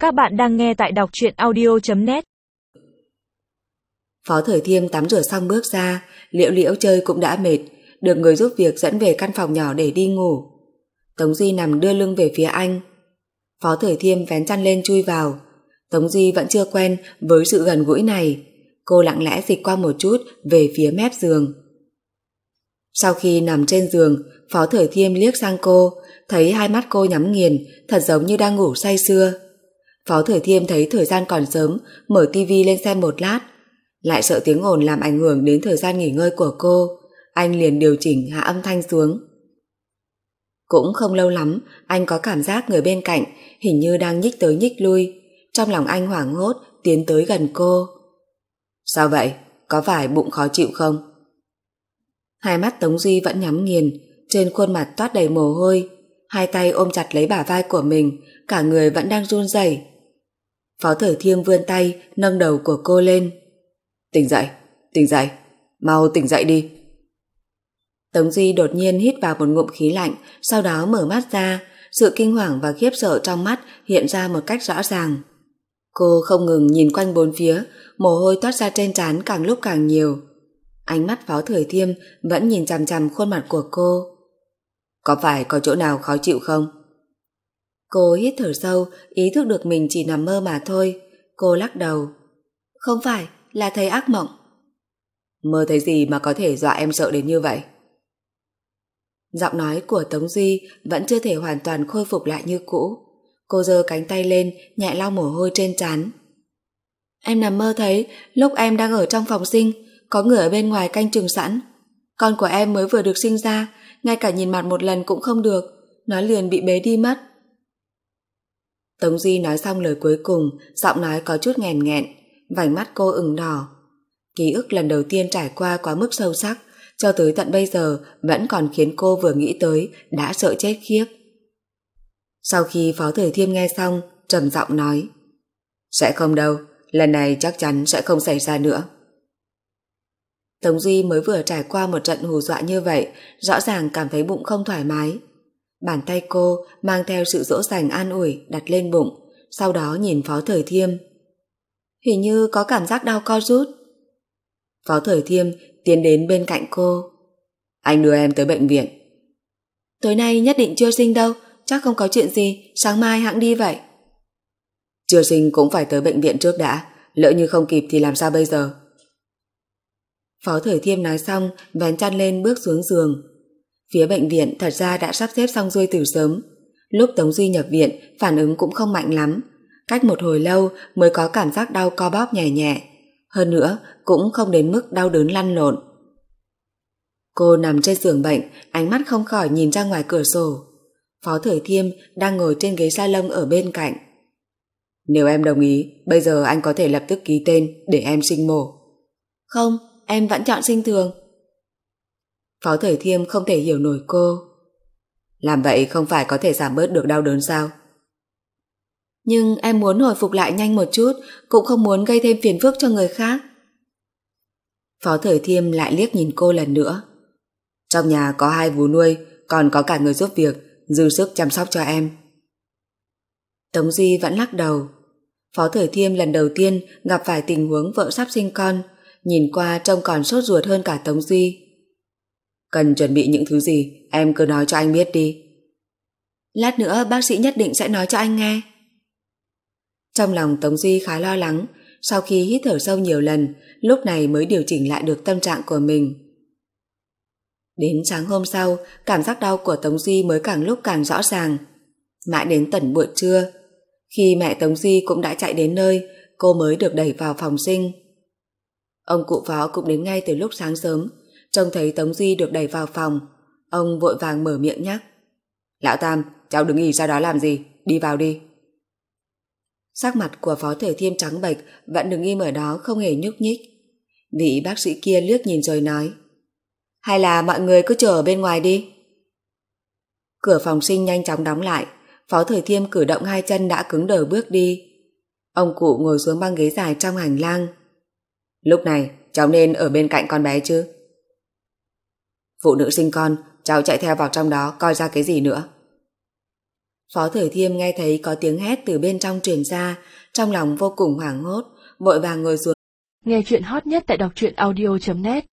Các bạn đang nghe tại đọc truyện audio.net. Phó Thời Thiêm tắm rửa xong bước ra, Liễu Liễu chơi cũng đã mệt, được người giúp việc dẫn về căn phòng nhỏ để đi ngủ. Tống Di nằm đưa lưng về phía anh. Phó Thời Thiêm vén chăn lên chui vào. Tống Di vẫn chưa quen với sự gần gũi này. Cô lặng lẽ dịch qua một chút về phía mép giường. Sau khi nằm trên giường, Phó Thời Thiêm liếc sang cô, thấy hai mắt cô nhắm nghiền, thật giống như đang ngủ say sưa. Phó Thời Thiêm thấy thời gian còn sớm, mở tivi lên xem một lát. Lại sợ tiếng ồn làm ảnh hưởng đến thời gian nghỉ ngơi của cô, anh liền điều chỉnh hạ âm thanh xuống. Cũng không lâu lắm, anh có cảm giác người bên cạnh hình như đang nhích tới nhích lui. Trong lòng anh hoảng hốt tiến tới gần cô. Sao vậy? Có phải bụng khó chịu không? Hai mắt Tống Di vẫn nhắm nghiền, trên khuôn mặt toát đầy mồ hôi, hai tay ôm chặt lấy bả vai của mình, cả người vẫn đang run rẩy. Phó Thời Thiêm vươn tay nâng đầu của cô lên. Tỉnh dậy, mau tỉnh dậy đi. Tống Di đột nhiên hít vào một ngụm khí lạnh, sau đó mở mắt ra, sự kinh hoàng và khiếp sợ trong mắt hiện ra một cách rõ ràng. Cô không ngừng nhìn quanh bốn phía, mồ hôi toát ra trên trán càng lúc càng nhiều. Ánh mắt Phó Thời Thiêm vẫn nhìn chằm chằm khuôn mặt của cô. Có phải có chỗ nào khó chịu không? Cô hít thở sâu, ý thức được mình chỉ nằm mơ mà thôi. Cô lắc đầu. Không phải, là thấy ác mộng. Mơ thấy gì mà có thể dọa em sợ đến như vậy? Giọng nói của Tống Di vẫn chưa thể hoàn toàn khôi phục lại như cũ. Cô giơ cánh tay lên, nhẹ lau mồ hôi trên trán. Em nằm mơ thấy lúc em đang ở trong phòng sinh, có người ở bên ngoài canh chừng sẵn. Con của em mới vừa được sinh ra, ngay cả nhìn mặt một lần cũng không được, nó liền bị bế đi mất. Tống Di nói xong lời cuối cùng, giọng nói có chút nghẹn nghẹn, vành mắt cô ửng đỏ. Ký ức lần đầu tiên trải qua quá mức sâu sắc, cho tới tận bây giờ vẫn còn khiến cô vừa nghĩ tới đã sợ chết khiếp. Sau khi Phó Thời Thiêm nghe xong, trầm giọng nói. Sẽ không đâu, lần này chắc chắn sẽ không xảy ra nữa. Tống Di mới vừa trải qua một trận hù dọa như vậy, rõ ràng cảm thấy bụng không thoải mái. Bàn tay cô mang theo sự dỗ dành an ủi đặt lên bụng, sau đó nhìn Phó Thời Thiêm. Hình như có cảm giác đau co rút. Phó Thời Thiêm tiến đến bên cạnh cô. Anh đưa em tới bệnh viện. Tối nay nhất định chưa sinh đâu, chắc không có chuyện gì, sáng mai hẵng đi vậy. Chưa sinh cũng phải tới bệnh viện trước đã, lỡ như không kịp thì làm sao bây giờ? Phó Thời Thiêm nói xong, vén chăn lên bước xuống giường. Phía bệnh viện thật ra đã sắp xếp xong xuôi từ sớm. Lúc Tống Di nhập viện, phản ứng cũng không mạnh lắm. Cách một hồi lâu mới có cảm giác đau co bóp nhẹ nhẹ. Hơn nữa, cũng không đến mức đau đớn lăn lộn. Cô nằm trên giường bệnh, ánh mắt không khỏi nhìn ra ngoài cửa sổ. Phó Thời Thiêm đang ngồi trên ghế salon ở bên cạnh. Nếu em đồng ý, bây giờ anh có thể lập tức ký tên để em sinh mổ. Không, em vẫn chọn sinh thường. Phó Thời Thiêm không thể hiểu nổi cô. Làm vậy không phải có thể giảm bớt được đau đớn sao? Nhưng em muốn hồi phục lại nhanh một chút, cũng không muốn gây thêm phiền phức cho người khác. Phó Thời Thiêm lại liếc nhìn cô lần nữa. Trong nhà có 2 vú nuôi, còn có cả người giúp việc, dư sức chăm sóc cho em. Tống Di vẫn lắc đầu. Phó Thời Thiêm lần đầu tiên gặp phải tình huống vợ sắp sinh con, nhìn qua trông còn sốt ruột hơn cả Tống Di. Cần chuẩn bị những thứ gì, em cứ nói cho anh biết đi. Lát nữa bác sĩ nhất định sẽ nói cho anh nghe. Trong lòng Tống Di khá lo lắng, sau khi hít thở sâu nhiều lần, lúc này mới điều chỉnh lại được tâm trạng của mình. Đến sáng hôm sau, cảm giác đau của Tống Di mới càng lúc càng rõ ràng. Mãi đến tận buổi trưa, khi mẹ Tống Di cũng đã chạy đến nơi, cô mới được đẩy vào phòng sinh. Ông cụ Phó cũng đến ngay từ lúc sáng sớm, trông thấy Tống Di được đẩy vào phòng, ông vội vàng mở miệng nhắc. Lão Tam, cháu đứng ì ra đó làm gì, đi vào đi. Sắc mặt của Phó Thời Thiêm trắng bệch, vẫn đứng im ở đó không hề nhúc nhích. Vị bác sĩ kia liếc nhìn rồi nói. Hay là mọi người cứ chờ ở bên ngoài đi. Cửa phòng sinh nhanh chóng đóng lại, Phó Thời Thiêm cử động 2 chân đã cứng đờ bước đi. Ông cụ ngồi xuống băng ghế dài trong hành lang. Lúc này cháu nên ở bên cạnh con bé chứ. Phụ nữ sinh con, cháu chạy theo vào trong đó coi ra cái gì nữa. Phó Thời Thiêm nghe thấy có tiếng hét từ bên trong truyền ra, trong lòng vô cùng hoảng hốt, vội vàng ngồi xuống. Nghe chuyện hot nhất tại đọc truyện audio.net